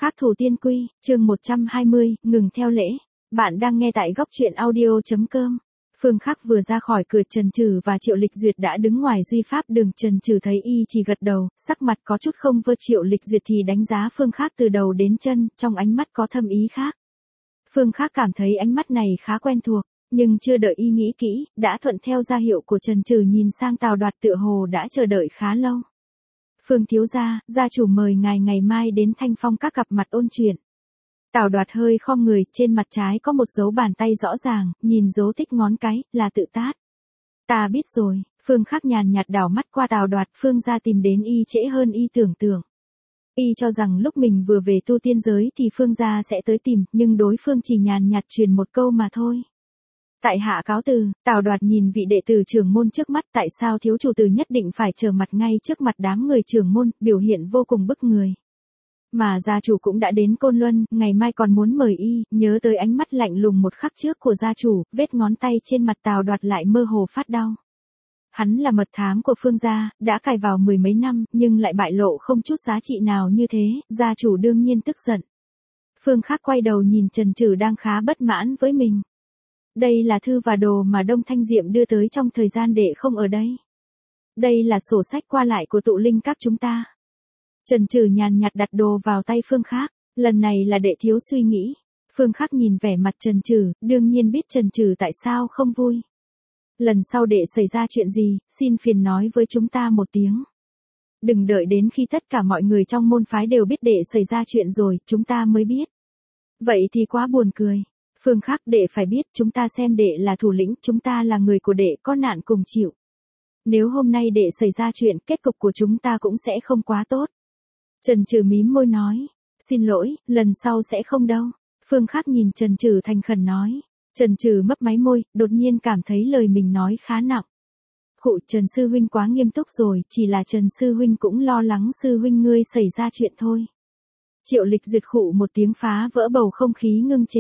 Khác thủ tiên quy, chương 120, ngừng theo lễ. Bạn đang nghe tại góc truyện audio.com. Phương Khắc vừa ra khỏi cửa, Trần Trừ và Triệu Lịch Duyệt đã đứng ngoài Duy Pháp Đường. Trần Trừ thấy y chỉ gật đầu, sắc mặt có chút không vơ. Triệu Lịch Duyệt thì đánh giá Phương Khắc từ đầu đến chân, trong ánh mắt có thâm ý khác. Phương Khắc cảm thấy ánh mắt này khá quen thuộc, nhưng chưa đợi y nghĩ kỹ, đã thuận theo ra hiệu của Trần Trừ nhìn sang Tào Đoạt, tựa hồ đã chờ đợi khá lâu. Phương thiếu gia chủ mời ngài ngày mai đến Thanh Phong các gặp mặt ôn chuyện. Tào Đoạt hơi khom người, trên mặt trái có một dấu bàn tay rõ ràng, nhìn dấu tích ngón cái, là tự tát. Ta biết rồi. Phương Khắc nhàn nhạt đảo mắt qua Tào Đoạt. Phương gia tìm đến y trễ hơn y tưởng tượng. Y cho rằng lúc mình vừa về tu tiên giới thì Phương gia sẽ tới tìm, nhưng đối phương chỉ nhàn nhạt truyền một câu mà thôi. Tại hạ cáo từ. Tào Đoạt nhìn vị đệ tử trưởng môn trước mắt, tại sao thiếu chủ tử nhất định phải trở mặt ngay trước mặt đám người trưởng môn, biểu hiện vô cùng bức người. Mà gia chủ cũng đã đến Côn Luân, ngày mai còn muốn mời y. Nhớ tới ánh mắt lạnh lùng một khắc trước của gia chủ, vết ngón tay trên mặt Tào Đoạt lại mơ hồ phát đau. Hắn là mật thám của Phương gia, đã cài vào mười mấy năm, nhưng lại bại lộ không chút giá trị nào như thế, gia chủ đương nhiên tức giận. Phương Khắc quay đầu nhìn Trần Trừ đang khá bất mãn với mình. Đây là thư và đồ mà Đông Thanh Diệm đưa tới trong thời gian đệ không ở đây. Đây là sổ sách qua lại của tụ linh các chúng ta. Trần Trừ nhàn nhạt đặt đồ vào tay Phương Khắc, lần này là đệ thiếu suy nghĩ. Phương Khắc nhìn vẻ mặt Trần Trừ, đương nhiên biết Trần Trừ tại sao không vui. Lần sau đệ xảy ra chuyện gì, xin phiền nói với chúng ta một tiếng. Đừng đợi đến khi tất cả mọi người trong môn phái đều biết đệ xảy ra chuyện rồi, chúng ta mới biết. Vậy thì quá buồn cười. Phương Khắc, đệ phải biết, chúng ta xem đệ là thủ lĩnh, chúng ta là người của đệ, có nạn cùng chịu. Nếu hôm nay đệ xảy ra chuyện, kết cục của chúng ta cũng sẽ không quá tốt. Trần Trừ mím môi nói, xin lỗi, lần sau sẽ không đâu. Phương Khắc nhìn Trần Trừ thành khẩn nói. Trần Trừ mấp máy môi, đột nhiên cảm thấy lời mình nói khá nặng. Khụ, Trần sư huynh quá nghiêm túc rồi, chỉ là Trần sư huynh cũng lo lắng sư huynh ngươi xảy ra chuyện thôi. Triệu Lịch Duyệt khụ một tiếng phá vỡ bầu không khí ngưng trệ.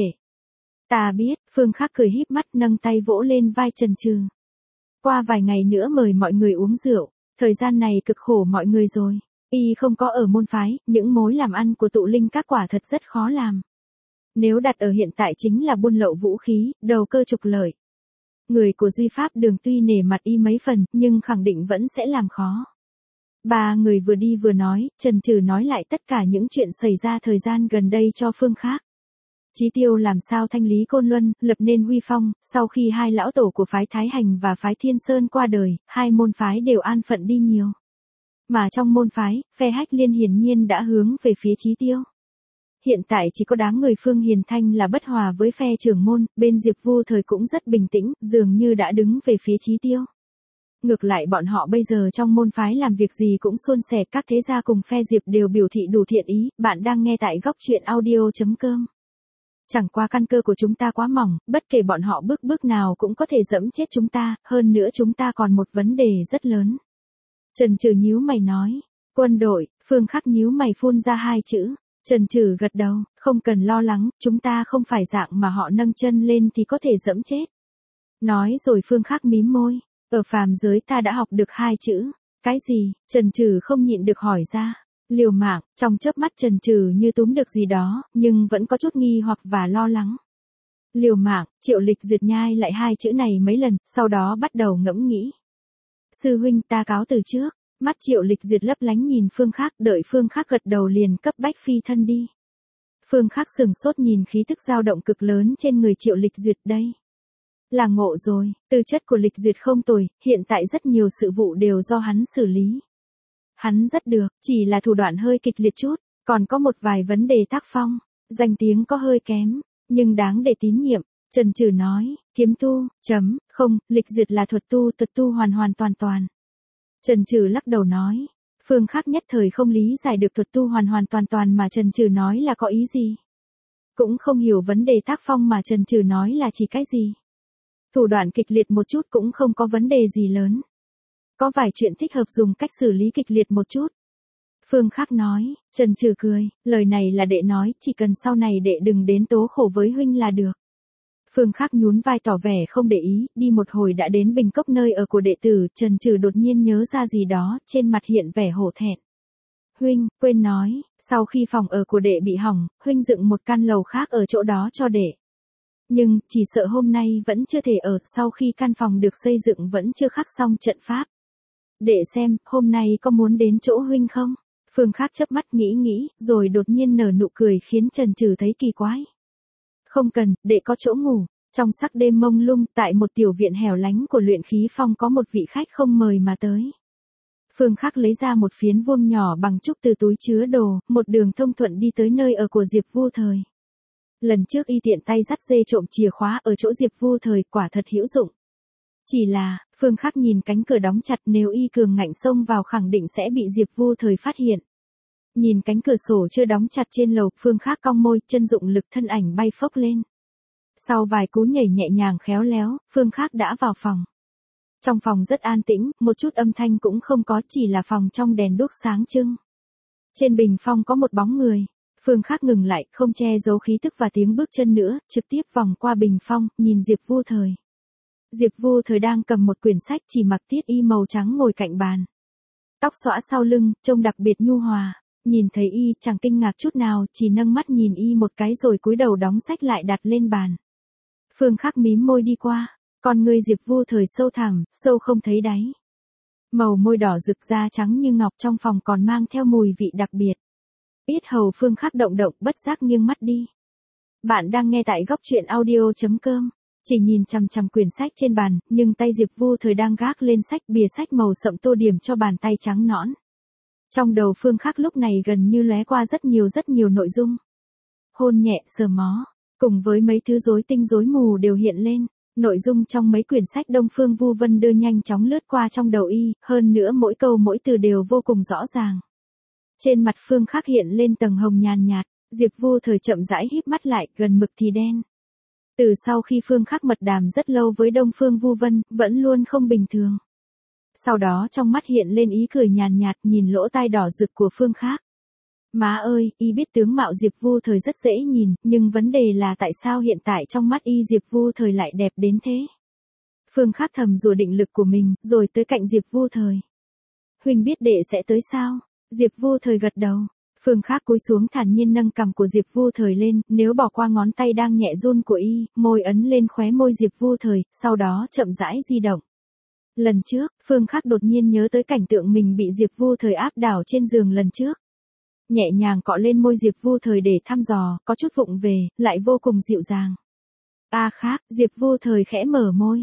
Ta biết. Phương Khắc cười híp mắt, nâng tay vỗ lên vai Trần Trừ. Qua vài ngày nữa mời mọi người uống rượu, thời gian này cực khổ mọi người rồi. Y không có ở môn phái, những mối làm ăn của tụ linh các quả thật rất khó làm. Nếu đặt ở hiện tại chính là buôn lậu vũ khí, đầu cơ trục lợi. Người của Duy Pháp Đường tuy nể mặt y mấy phần, nhưng khẳng định vẫn sẽ làm khó. Ba người vừa đi vừa nói, Trần Trừ nói lại tất cả những chuyện xảy ra thời gian gần đây cho Phương Khắc. Chí tiêu làm sao thanh lý Côn Luân, lập nên uy phong. Sau khi hai lão tổ của phái Thái Hành và phái Thiên Sơn qua đời, hai môn phái đều an phận đi nhiều. Mà trong môn phái, phe Hách Liên hiển nhiên đã hướng về phía Chí tiêu. Hiện tại chỉ có đám người Phương Hiền Thanh là bất hòa với phe trưởng môn, bên Diệp Vu Thời cũng rất bình tĩnh, dường như đã đứng về phía Chí tiêu. Ngược lại bọn họ bây giờ trong môn phái làm việc gì cũng suôn sẻ, các thế gia cùng phe Diệp đều biểu thị đủ thiện ý. Bạn đang nghe tại góc truyện audio.com. Chẳng qua căn cơ của chúng ta quá mỏng, bất kể bọn họ bước nào cũng có thể dẫm chết chúng ta, hơn nữa chúng ta còn một vấn đề rất lớn. Trần Trừ nhíu mày nói, quân đội. Phương Khắc nhíu mày phun ra hai chữ. Trần Trừ gật đầu, không cần lo lắng, chúng ta không phải dạng mà họ nâng chân lên thì có thể dẫm chết. Nói rồi Phương Khắc mím môi, ở phàm giới ta đã học được hai chữ. Cái gì? Trần Trừ không nhịn được hỏi ra. Liều mạng. Trong chớp mắt Trần Trừ như túm được gì đó, nhưng vẫn có chút nghi hoặc và lo lắng. Liều mạng. Triệu Lịch Duyệt nhai lại hai chữ này mấy lần, sau đó bắt đầu ngẫm nghĩ. Sư huynh, ta cáo từ trước. Mắt Triệu Lịch Duyệt lấp lánh nhìn Phương Khắc, đợi Phương Khắc gật đầu liền cấp bách phi thân đi. Phương Khắc sừng sốt nhìn khí tức dao động cực lớn trên người Triệu Lịch Duyệt. Đây là ngộ rồi, tư chất của Lịch Duyệt không tồi, hiện tại rất nhiều sự vụ đều do hắn xử lý. Hắn rất được, chỉ là thủ đoạn hơi kịch liệt chút, còn có một vài vấn đề tác phong, danh tiếng có hơi kém, nhưng đáng để tín nhiệm. Trần Trừ nói, kiếm tu, không, Lịch Duyệt là thuật tu hoàn toàn. Trần Trừ lắc đầu nói, Phương Khắc nhất thời không lý giải được thuật tu hoàn toàn mà Trần Trừ nói là có ý gì. Cũng không hiểu vấn đề tác phong mà Trần Trừ nói là chỉ cái gì. Thủ đoạn kịch liệt một chút cũng không có vấn đề gì lớn. Có vài chuyện thích hợp dùng cách xử lý kịch liệt một chút. Phương Khắc nói. Trần Trừ cười, lời này là đệ nói, chỉ cần sau này đệ đừng đến tố khổ với huynh là được. Phương Khắc nhún vai tỏ vẻ không để ý, đi một hồi đã đến Bình Cốc nơi ở của đệ tử. Trần Trừ đột nhiên nhớ ra gì đó, trên mặt hiện vẻ hổ thẹn. Huynh, quên nói, sau khi phòng ở của đệ bị hỏng, huynh dựng một căn lầu khác ở chỗ đó cho đệ. Nhưng, chỉ sợ hôm nay vẫn chưa thể ở, sau khi căn phòng được xây dựng vẫn chưa khắc xong trận pháp. Đệ xem, hôm nay có muốn đến chỗ huynh không? Phương Khác chớp mắt nghĩ, rồi đột nhiên nở nụ cười khiến Trần Trừ thấy kỳ quái. Không cần, đệ có chỗ ngủ. Trong sắc đêm mông lung, tại một tiểu viện hẻo lánh của luyện khí phong có một vị khách không mời mà tới. Phương Khác lấy ra một phiến vuông nhỏ bằng trúc từ túi chứa đồ, một đường thông thuận đi tới nơi ở của Diệp Vu Thời. Lần trước y tiện tay dắt dê trộm chìa khóa ở chỗ Diệp Vu Thời quả thật hữu dụng. Chỉ là, Phương Khác nhìn cánh cửa đóng chặt, nếu y cường ngạnh xông vào khẳng định sẽ bị Diệp Vu Thời phát hiện. Nhìn cánh cửa sổ chưa đóng chặt trên lầu, Phương Khác cong môi, chân dụng lực thân ảnh bay phốc lên. Sau vài cú nhảy nhẹ nhàng khéo léo, Phương Khác đã vào phòng. Trong phòng rất an tĩnh, một chút âm thanh cũng không có, chỉ là phòng trong đèn đuốc sáng trưng. Trên bình phong có một bóng người. Phương Khác ngừng lại, không che giấu khí tức và tiếng bước chân nữa, trực tiếp vòng qua bình phong, nhìn Diệp Vu Thời. Diệp Vu Thời đang cầm một quyển sách, chỉ mặc tiết y màu trắng ngồi cạnh bàn. Tóc xõa sau lưng, trông đặc biệt nhu hòa. Nhìn thấy y, chẳng kinh ngạc chút nào, chỉ nâng mắt nhìn y một cái rồi cúi đầu đóng sách lại đặt lên bàn. Phương Khác mím môi đi qua, con ngươi Diệp Vu Thời sâu thẳm, sâu không thấy đáy. Màu môi đỏ rực da trắng như ngọc, trong phòng còn mang theo mùi vị đặc biệt. Yết hầu Phương Khác động động, bất giác nghiêng mắt đi. Bạn đang nghe tại góc truyện audio.com. Chỉ nhìn chằm chằm quyển sách trên bàn, nhưng tay Diệp Vu Thời đang gác lên sách, bìa sách màu sậm tô điểm cho bàn tay trắng nõn. Trong đầu Phương Khác lúc này gần như lóe qua rất nhiều nội dung. Hôn nhẹ, sờ mó, cùng với mấy thứ rối tinh rối mù đều hiện lên. Nội dung trong mấy quyển sách Đông Phương Vu Vân đưa nhanh chóng lướt qua trong đầu y, hơn nữa mỗi câu mỗi từ đều vô cùng rõ ràng. Trên mặt Phương Khác hiện lên tầng hồng nhàn nhạt, Diệp Vu Thời chậm rãi híp mắt lại, gần mực thì đen. Từ sau khi Phương Khác mật đàm rất lâu với Đông Phương Vu Vân, vẫn luôn không bình thường. Sau đó trong mắt hiện lên ý cười nhàn nhạt, nhìn lỗ tai đỏ rực của Phương Khác. Má ơi, y biết tướng mạo Diệp Vu Thời rất dễ nhìn, nhưng vấn đề là tại sao hiện tại trong mắt y Diệp Vu Thời lại đẹp đến thế? Phương Khác thầm rủa định lực của mình, rồi tới cạnh Diệp Vu Thời. Huynh biết đệ sẽ tới sao? Diệp Vu Thời gật đầu. Phương Khác cúi xuống thản nhiên nâng cằm của Diệp Vu Thời lên, nếu bỏ qua ngón tay đang nhẹ run của y, môi ấn lên khóe môi Diệp Vu Thời, sau đó chậm rãi di động. Lần trước, Phương Khác đột nhiên nhớ tới cảnh tượng mình bị Diệp Vu Thời áp đảo trên giường lần trước. Nhẹ nhàng cọ lên môi Diệp Vu Thời để thăm dò, có chút vụng về, lại vô cùng dịu dàng. Khác, Diệp Vu Thời khẽ mở môi.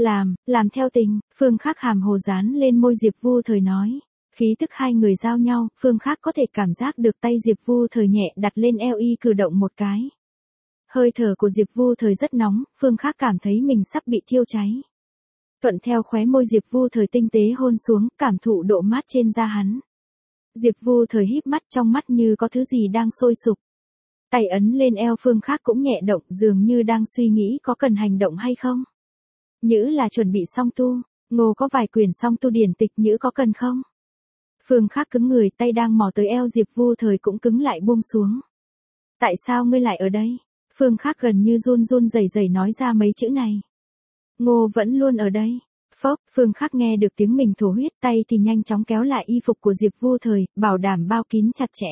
Làm theo tình, Phương Khác hàm hồ dán lên môi Diệp Vu Thời nói. Khí tức hai người giao nhau, Phương Khác có thể cảm giác được tay Diệp Vu Thời nhẹ đặt lên eo y, cử động một cái. Hơi thở của Diệp Vu Thời rất nóng, Phương Khác cảm thấy mình sắp bị thiêu cháy. Thuận theo khóe môi Diệp Vu Thời tinh tế hôn xuống, cảm thụ độ mát trên da hắn. Diệp Vu Thời híp mắt, trong mắt như có thứ gì đang sôi sục. Tay ấn lên eo Phương Khác cũng nhẹ động, dường như đang suy nghĩ có cần hành động hay không. Nhữ là chuẩn bị song tu, Ngô có vài quyển song tu điển tịch, Nhữ có cần không? Phương Khác cứng người, tay đang mò tới eo Diệp Vu Thời cũng cứng lại buông xuống. Tại sao ngươi lại ở đây? Phương Khác gần như run rẩy nói ra mấy chữ này. Ngô vẫn luôn ở đây. Phốc, Phương Khác nghe được tiếng mình thổ huyết, tay thì nhanh chóng kéo lại y phục của Diệp Vu Thời, bảo đảm bao kín chặt chẽ.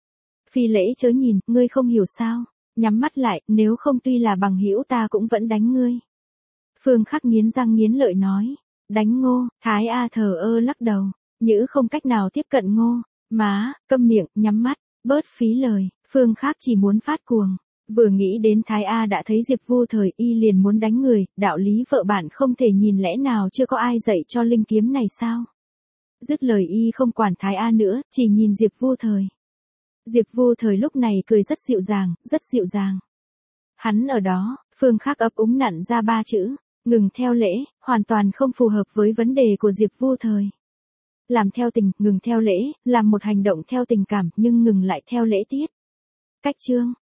Phi lễ chớ nhìn, ngươi không hiểu sao? Nhắm mắt lại, nếu không tuy là bằng hữu ta cũng vẫn đánh ngươi. Phương Khác nghiến răng nghiến lợi nói. Đánh Ngô? Thái A thờ ơ lắc đầu. Nhữ không cách nào tiếp cận Ngô. Má, câm miệng, nhắm mắt, bớt phí lời. Phương Khác chỉ muốn phát cuồng. Vừa nghĩ đến Thái A đã thấy Diệp Vu Thời, y liền muốn đánh người, đạo lý vợ bạn không thể nhìn, lẽ nào chưa có ai dạy cho linh kiếm này sao? Dứt lời y không quản Thái A nữa, chỉ nhìn Diệp Vu Thời. Diệp Vu Thời lúc này cười rất dịu dàng. Hắn ở đó, Phương Khác ấp úng nặn ra 3 chữ, ngừng theo lễ, hoàn toàn không phù hợp với vấn đề của Diệp Vu Thời. Làm theo tình, ngừng theo lễ, làm một hành động theo tình cảm, nhưng ngừng lại theo lễ tiết. Cách chương